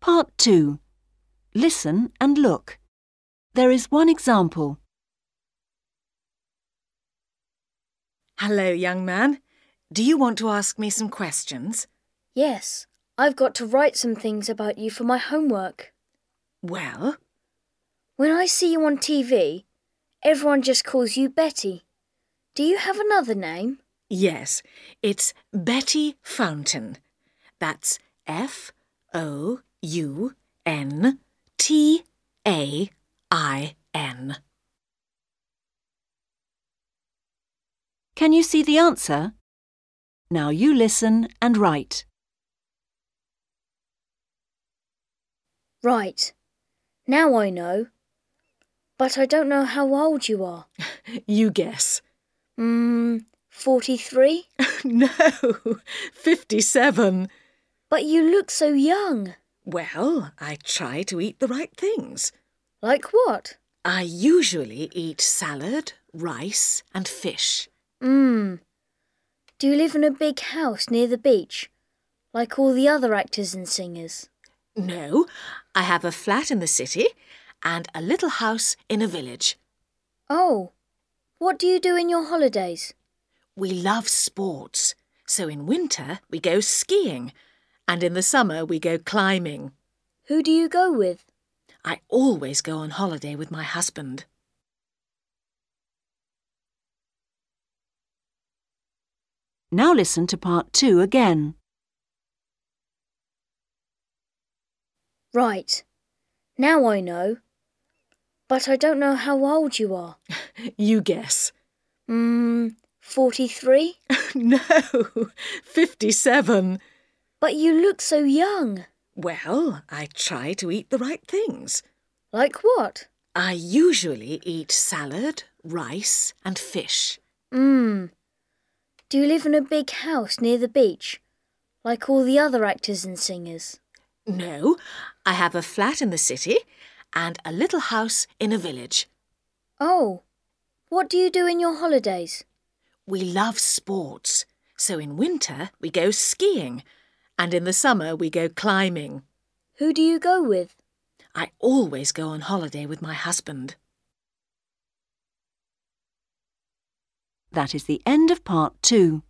Part 2. Listen and look. There is one example. Hello, young man. Do you want to ask me some questions? Yes, I've got to write some things about you for my homework. Well, When I see you on TV, everyone just calls you Betty. Do you have another name? yes, it's Betty Fountain. That's Fountain. Can you see the answer? Now you listen and write. Right. Now I know. But I don't know how old you are. You guess. 43? No, 57. But you look so young. Well, I try to eat the right things. Like what? I usually eat salad, rice and fish. Do you live in a big house near the beach, like all the other actors and singers? No, I have a flat in the city and a little house in a village. Oh, what do you do in your holidays? We love sports, so in winter we go skiing and in the summer we go climbing. Who do you go with? I always go on holiday with my husband. Now listen to Part 2 again. Right. Now I know. But I don't know how old you are. You guess. 43? No, 57. But you look so young. Well, I try to eat the right things. Like what? I usually eat salad, rice and fish. Do you live in a big house near the beach, like all the other actors and singers? No, I have a flat in the city and a little house in a village. Oh, what do you do in your holidays? We love sports, so in winter we go skiing and in the summer we go climbing. Who do you go with? I always go on holiday with my husband. That is the end of Part 2.